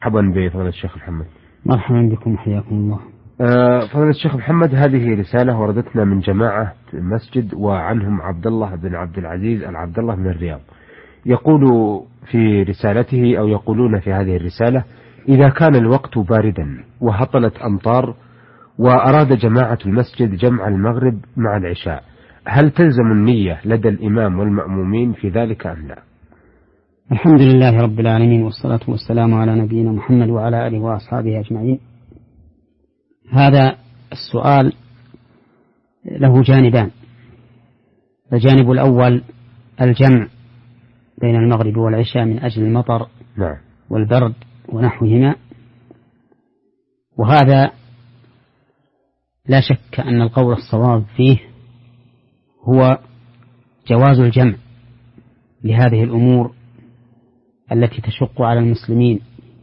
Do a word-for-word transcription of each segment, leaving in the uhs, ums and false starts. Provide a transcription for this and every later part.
مرحبا بفضيلة الشيخ محمد. مرحبا بكم، حياكم الله. أه فضيلة الشيخ محمد، هذه رسالة وردتنا من جماعة مسجد وعنهم عبد الله بن عبد العزيز العبد الله من الرياض. يقول في رسالته أو يقولون في هذه الرسالة: إذا كان الوقت باردا وهطلت أمطار وأراد جماعة المسجد جمع المغرب مع العشاء، هل تلزم النية لدى الإمام والمأمومين في ذلك أم لا؟ الحمد لله رب العالمين، والصلاة والسلام على نبينا محمد وعلى آله وأصحابه أجمعين. هذا السؤال له جانبان. الجانب الأول الجمع بين المغرب والعشاء من أجل المطر نعم. والبرد ونحوهما، وهذا لا شك أن القول الصواب فيه هو جواز الجمع لهذه الأمور التي تشق على المسلمين،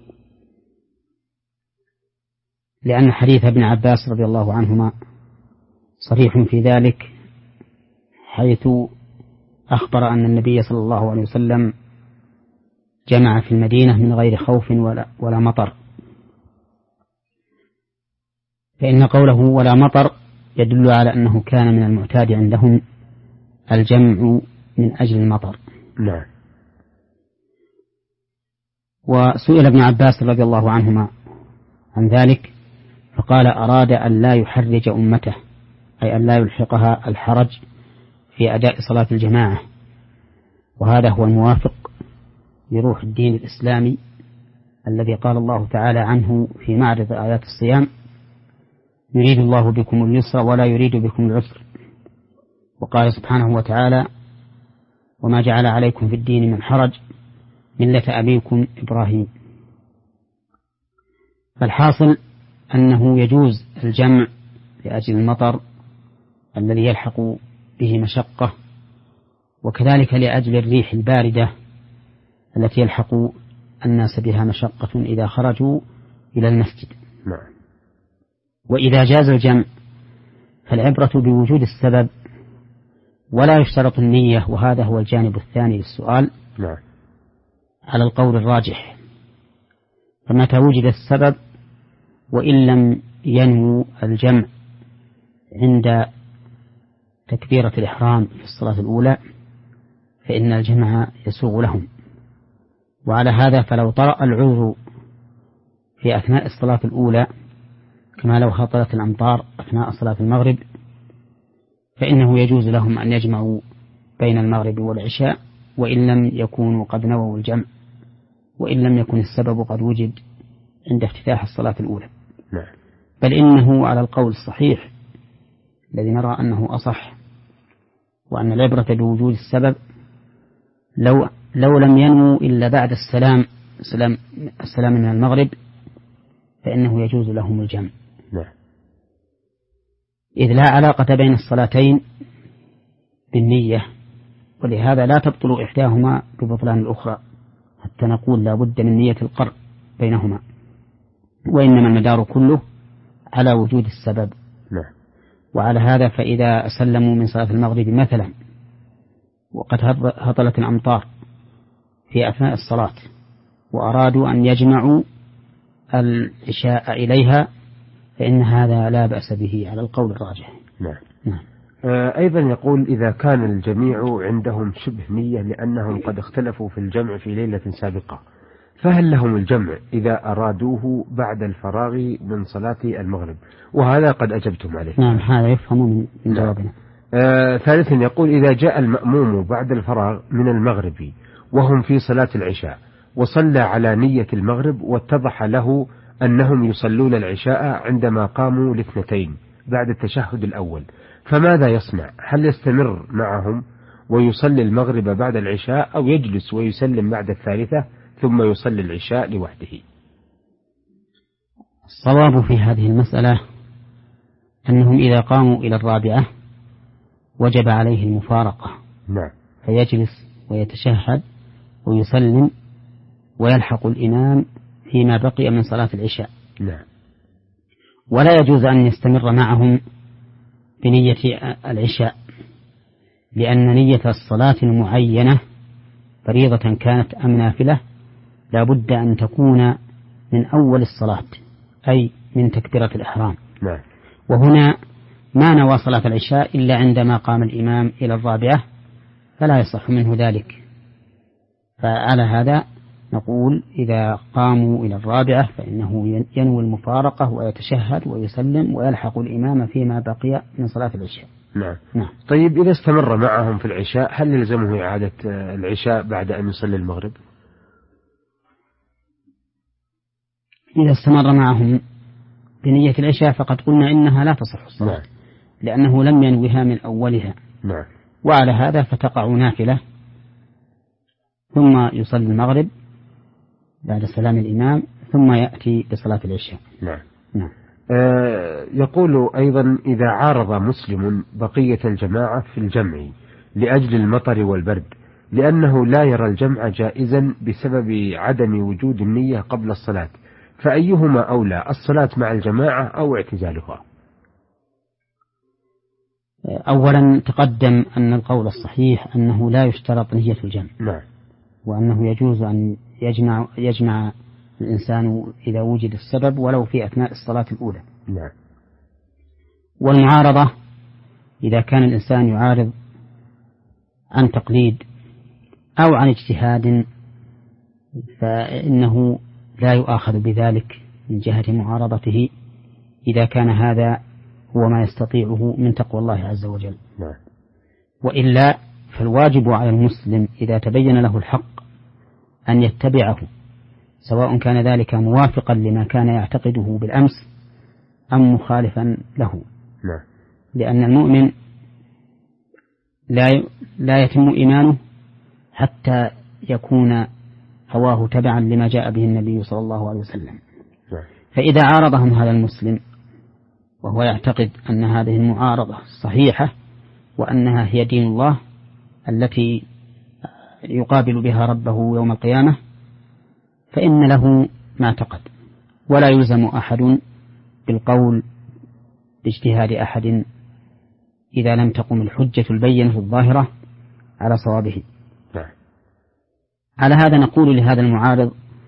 لأن حديث ابن عباس رضي الله عنهما صريح في ذلك، حيث أخبر أن النبي صلى الله عليه وسلم جمع في المدينة من غير خوف ولا, ولا مطر. فإن قوله ولا مطر يدل على أنه كان من المعتاد عندهم الجمع من أجل المطر. نعم. وسئل ابن عباس رضي الله عنهما عن ذلك فقال: أراد أن لا يحرج أمته، أي أن لا يلحقها الحرج في أداء صلاة الجماعة، وهذا هو الموافق لروح الدين الإسلامي الذي قال الله تعالى عنه في معرض آيات الصيام: يريد الله بكم اليسر ولا يريد بكم العسر. وقال سبحانه وتعالى: وما جعل عليكم في الدين من حرج ملة أبيكم إبراهيم. فالحاصل أنه يجوز الجمع لأجل المطر الذي يلحق به مشقة، وكذلك لأجل الريح الباردة التي يلحق الناس بها مشقة إذا خرجوا إلى المسجد. نعم. وإذا جاز الجمع فالعبرة بوجود السبب ولا يشترط النية، وهذا هو الجانب الثاني للسؤال. نعم. على القول الراجح، فمتى وجد السبب وإن لم ينمو الجمع عند تكبيرة الإحرام في الصلاة الأولى فإن الجمع يسوغ لهم. وعلى هذا فلو طرأ العذر في أثناء الصلاة الأولى كما لو هطلت الأمطار أثناء صلاة المغرب فإنه يجوز لهم أن يجمعوا بين المغرب والعشاء وإن لم يكونوا قد نووا الجمع، وإن لم يكن السبب قد وجد عند افتتاح الصلاة الأولى. نعم. بل إنه على القول الصحيح الذي نرى أنه أصح، وأن العبرة بوجود السبب، لو لو لم ينمو إلا بعد السلام السلام, السلام من المغرب فإنه يجوز لهم الجمع. نعم. إذ لا علاقة بين الصلاتين بالنية، ولهذا لا تبطل إحداهما ببطلان الأخرى حتى نقول لا بد من نية القرء بينهما، وإنما المدار كله على وجود السبب. نعم. وعلى هذا فإذا سلموا من صلاة المغرب مثلا وقد هطلت الأمطار في أثناء الصلاة وأرادوا أن يجمعوا العشاء إليها فإن هذا لا بأس به على القول الراجح. نعم. نعم. آه أيضا يقول: إذا كان الجميع عندهم شبه نية لأنهم قد اختلفوا في الجمع في ليلة سابقة، فهل لهم الجمع إذا أرادوه بعد الفراغ من صلاة المغرب؟ وهذا قد أجبتم عليه. نعم، هذا يفهم من جوابنا. آه ثالثا يقول: إذا جاء المأموم بعد الفراغ من المغرب وهم في صلاة العشاء وصلى على نية المغرب واتضح له أنهم يصلون العشاء عندما قاموا لاثنتين بعد التشهد الأول، فماذا يصنع؟ هل يستمر معهم ويصلي المغرب بعد العشاء أو يجلس ويسلم بعد الثالثة ثم يصلي العشاء لوحده؟ الصواب في هذه المسألة أنهم إذا قاموا إلى الرابعة وجب عليه المفارقة. نعم. فيجلس ويتشهد ويسلم ويلحق الإمام فيما بقي من صلاة العشاء. نعم. ولا يجوز أن يستمر معهم بنية العشاء، لأن نية الصلاة المعينة فريضة كانت أم نافلة لا بد أن تكون من أول الصلاة أي من تكبيرة الإحرام. نعم. وهنا ما نوى صلاة العشاء إلا عندما قام الإمام إلى الرابعة فلا يصح منه ذلك. فعلى هذا نقول إذا قاموا إلى الرابعة فإنه ينوي المفارقة ويتشهد ويسلم ويلحق الإمام فيما بقي من صلاة العشاء. نعم. نعم. طيب إذا استمر معهم في العشاء هل يلزمه إعادة العشاء بعد أن يصلي المغرب؟ إذا استمر معهم بنية العشاء فقد قلنا إنها لا تصح الصلاة. نعم. لأنه لم ينويها من أولها. نعم. وعلى هذا فتقع نافلة ثم يصلي المغرب بعد سلام الإمام ثم يأتي بصلاة العشاء. نعم. نعم. آه يقول أيضا إذا عارض مسلم بقية الجماعة في الجمع لأجل المطر والبرد لأنه لا يرى الجمع جائزا بسبب عدم وجود النية قبل الصلاة فأيهما أولى الصلاة مع الجماعة أو اعتزالها؟ أولا تقدم أن القول الصحيح أنه لا يشترط نية الجمع. نعم. وأنه يجوز أن يجمع, يجمع الإنسان إذا وجد السبب ولو في أثناء الصلاة الأولى. نعم. والمعارضة إذا كان الإنسان يعارض عن تقليد أو عن اجتهاد فإنه لا يؤاخذ بذلك من جهة معارضته إذا كان هذا هو ما يستطيعه من تقوى الله عز وجل. نعم. وإلا فالواجب على المسلم إذا تبين له الحق أن يتبعه سواء كان ذلك موافقا لما كان يعتقده بالأمس أم مخالفا له. نعم. لأن المؤمن لا لا يتم إيمانه حتى يكون هواه تبعا لما جاء به النبي صلى الله عليه وسلم. نعم. فإذا عارضهم هذا المسلم وهو يعتقد أن هذه المعارضة صحيحة وأنها هي دين الله التي يقابل بها ربه يوم القيامة فإن له ما اعتقد ولا يلزم أحد بالقول باجتهاد أحد إذا لم تقم الحجة البينة الظاهرة على صوابه. نعم. على هذا نقول لهذا المعارض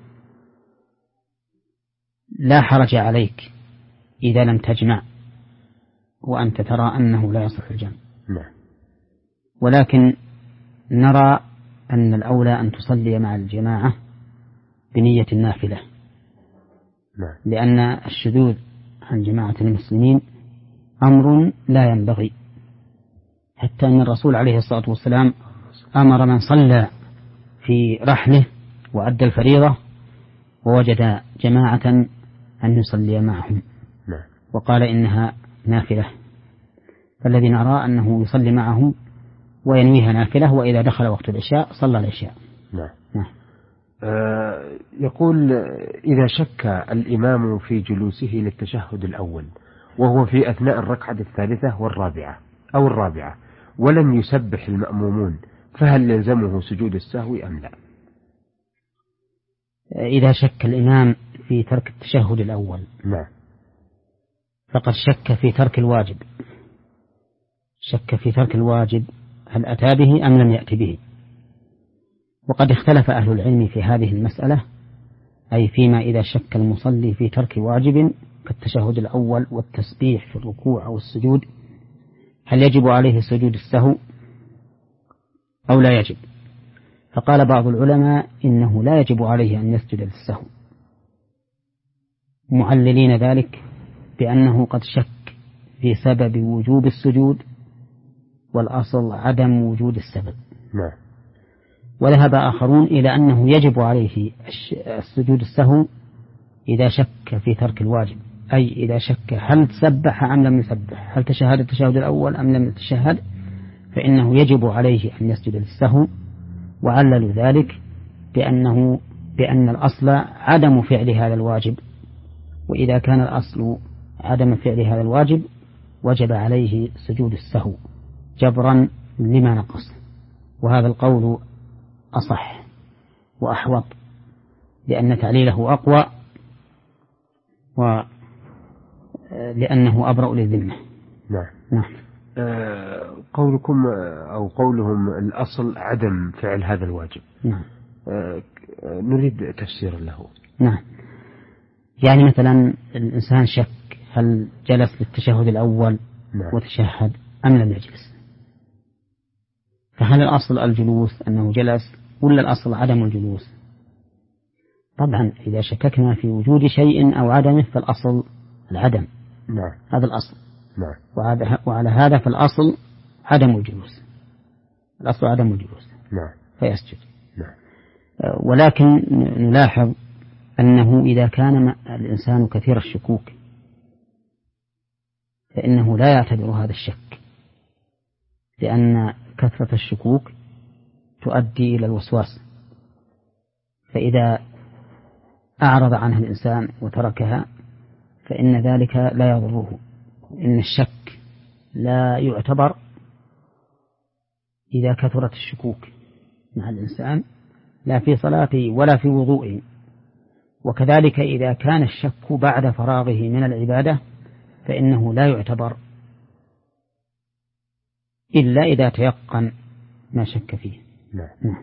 لا حرج عليك إذا لم تجمع وأنت ترى أنه لا يصح الجمع. نعم. ولكن نرى أن الأولى أن تصلي مع الجماعة بنية النافلة. نعم. لأن الشذوذ عن جماعة المسلمين أمر لا ينبغي حتى أن الرسول عليه الصلاة والسلام أمر من صلى في رحله وأدى الفريضة ووجد جماعة أن يصلي معهم. نعم. وقال إنها نافلة فالذي نرى أنه يصلي معهم وينويها نافلة وإذا دخل وقت العشاء صلى العشاء. نعم. نعم. آه يقول إذا شك الإمام في جلوسه للتشهد الأول وهو في أثناء الركعة الثالثة والرابعة أو الرابعة ولم يسبح المأمومون فهل يلزمه سجود السهو أم لا؟ إذا شك الإمام في ترك التشهد الأول نعم. فقد شك في ترك الواجب. شك في ترك الواجب هل أتى به أم لم يأتي به. وقد اختلف أهل العلم في هذه المسألة أي فيما إذا شك المصلي في ترك واجب كالتشهد الأول والتسبيح في الركوع أو السجود هل يجب عليه سجود السهو أو لا يجب. فقال بعض العلماء إنه لا يجب عليه أن يسجد للسهو معللين ذلك بأنه قد شك في سبب وجوب السجود والأصل عدم وجود السبب. نعم. وذهب آخرون إلى أنه يجب عليه السجود السهو إذا شك في ترك الواجب أي إذا شك هل تسبح أم لم يسبح هل تشهد التشهد الأول أم لم يتشهد فإنه يجب عليه أن يسجد للسهو. وعللوا ذلك بأنه بأن الأصل عدم فعل هذا الواجب وإذا كان الأصل عدم فعل هذا الواجب وجب عليه سجود السهو جبرا لما نقص. وهذا القول أصح وأحوط لأن تعليله أقوى ولأنه أبرأ للذمة. نعم. نعم. آه قولكم أو قولهم الأصل عدم فعل هذا الواجب. نعم. آه نريد تفسير له. نعم. يعني مثلا الإنسان شك هل جلس للتشهد الأول نعم. وتشهد أم لم يجلس، فهل الأصل الجلوس أنه جلس ولا الأصل عدم الجلوس؟ طبعا إذا شككنا في وجود شيء أو عدمه فالأصل العدم. نعم. هذا الأصل. نعم. وعلى هذا فالأصل عدم الجلوس، الأصل عدم الجلوس. نعم. فيسجد. نعم. ولكن نلاحظ أنه إذا كان الإنسان كثير الشكوك فإنه لا يعتبر هذا الشك، لأن كثرة الشكوك تؤدي إلى الوسواس، فإذا أعرض عنها الإنسان وتركها فإن ذلك لا يضره. إن الشك لا يعتبر إذا كثرت الشكوك مع الإنسان لا في صلاته ولا في وضوئه. وكذلك إذا كان الشك بعد فراغه من العبادة فإنه لا يعتبر إلا إذا تيقن ما شك فيه. نعم. نعم.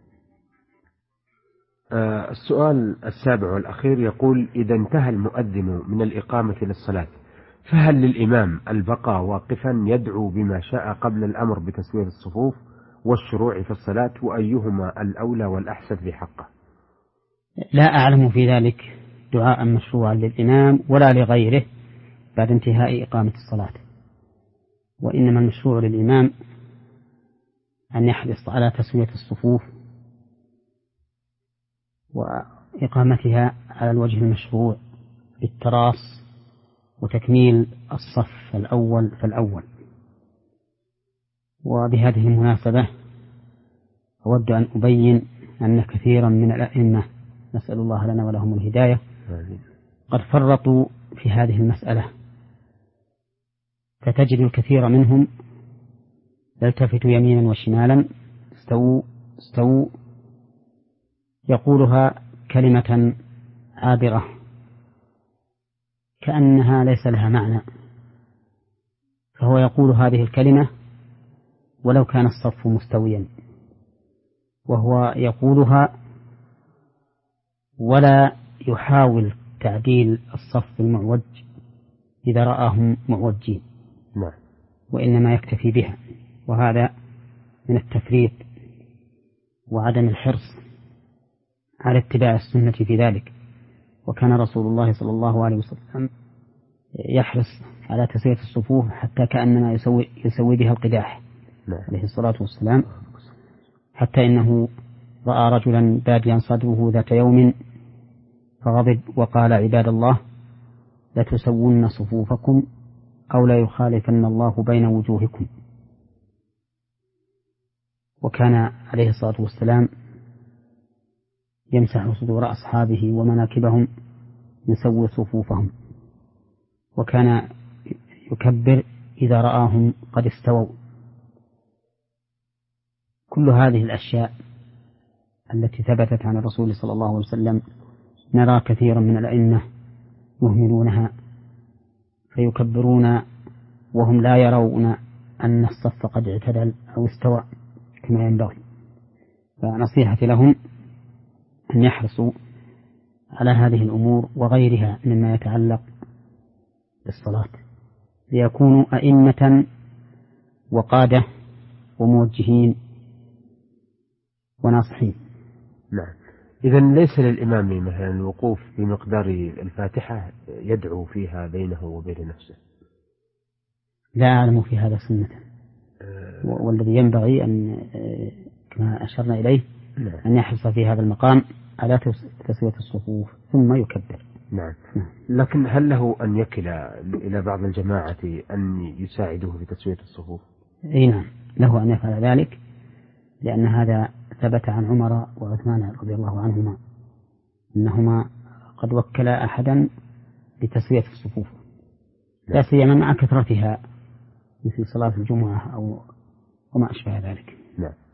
آه السؤال السابع والأخير يقول: إذا انتهى المؤذن من الإقامة للصلاة فهل للإمام البقاء واقفا يدعو بما شاء قبل الأمر بتسوية الصفوف والشروع في الصلاة، وأيهما الأولى والأحسن في حقه؟ لا أعلم في ذلك دعاء مشروعا للإمام ولا لغيره بعد انتهاء إقامة الصلاة، وإنما المشروع للإمام أن يحرص على تسوية الصفوف وإقامتها على الوجه المشروع بالتراص وتكميل الصف الأول فالأول. وبهذه المناسبة أود أن أبين أن كثيرا من الأئمة، نسأل الله لنا ولهم الهداية، قد فرطوا في هذه المسألة، فتجد الكثير منهم يلتفت يمينا وشمالا استووا استووا يقولها كلمة عابرة كأنها ليس لها معنى، فهو يقول هذه الكلمة ولو كان الصف مستويا، وهو يقولها ولا يحاول تعديل الصف المعوج إذا رآهم معوجين، نعم. وإنما يكتفي بها، وهذا من التفريط وعدم الحرص على اتباع السنة في ذلك. وكان رسول الله صلى الله عليه وسلم يحرص على تسوية الصفوف حتى كأنما يسوي, يسوي بها القداح عليه الصلاة والسلام، حتى إنه رأى رجلا باديا صدره ذات يوم فغضب وقال: عباد الله لتسون صفوفكم أو لا يخالفن الله بين وجوهكم. وكان عليه الصلاة والسلام يمسح صدور أصحابه ومناكبهم يسوي صفوفهم، وكان يكبر إذا رآهم قد استووا. كل هذه الأشياء التي ثبتت عن الرسول صلى الله عليه وسلم نرى كثيرا من الأئمة يهملونها فيكبرون وهم لا يرون أن الصف قد اعتدل أو استوى كما ينبغي. فنصيحتي لهم أن يحرصوا على هذه الأمور وغيرها مما يتعلق بالصلاة ليكونوا أئمة وقادة وموجهين وناصحين. نعم. إذا ليس للإمام مثلا الوقوف بمقدار الفاتحة يدعو فيها بينه وبين نفسه؟ لا أعلم في هذا سنة. أه والذي ينبغي أن كما أشرنا إليه نعم. أن يحرص في هذا المقام على تسوية الصفوف ثم يكبر. نعم. نعم. لكن هل له أن يكل إلى بعض الجماعة أن يساعدوه في تسوية الصفوف؟ أي نعم، له أن يفعل ذلك، لأن هذا ثبت عن عمر وعثمان رضي الله عنهما أنهما قد وكلا أحدا لتسوية الصفوف، لا سيما مع كثرتها مثل صلاة الجمعة أو وما أشبه ذلك. نعم.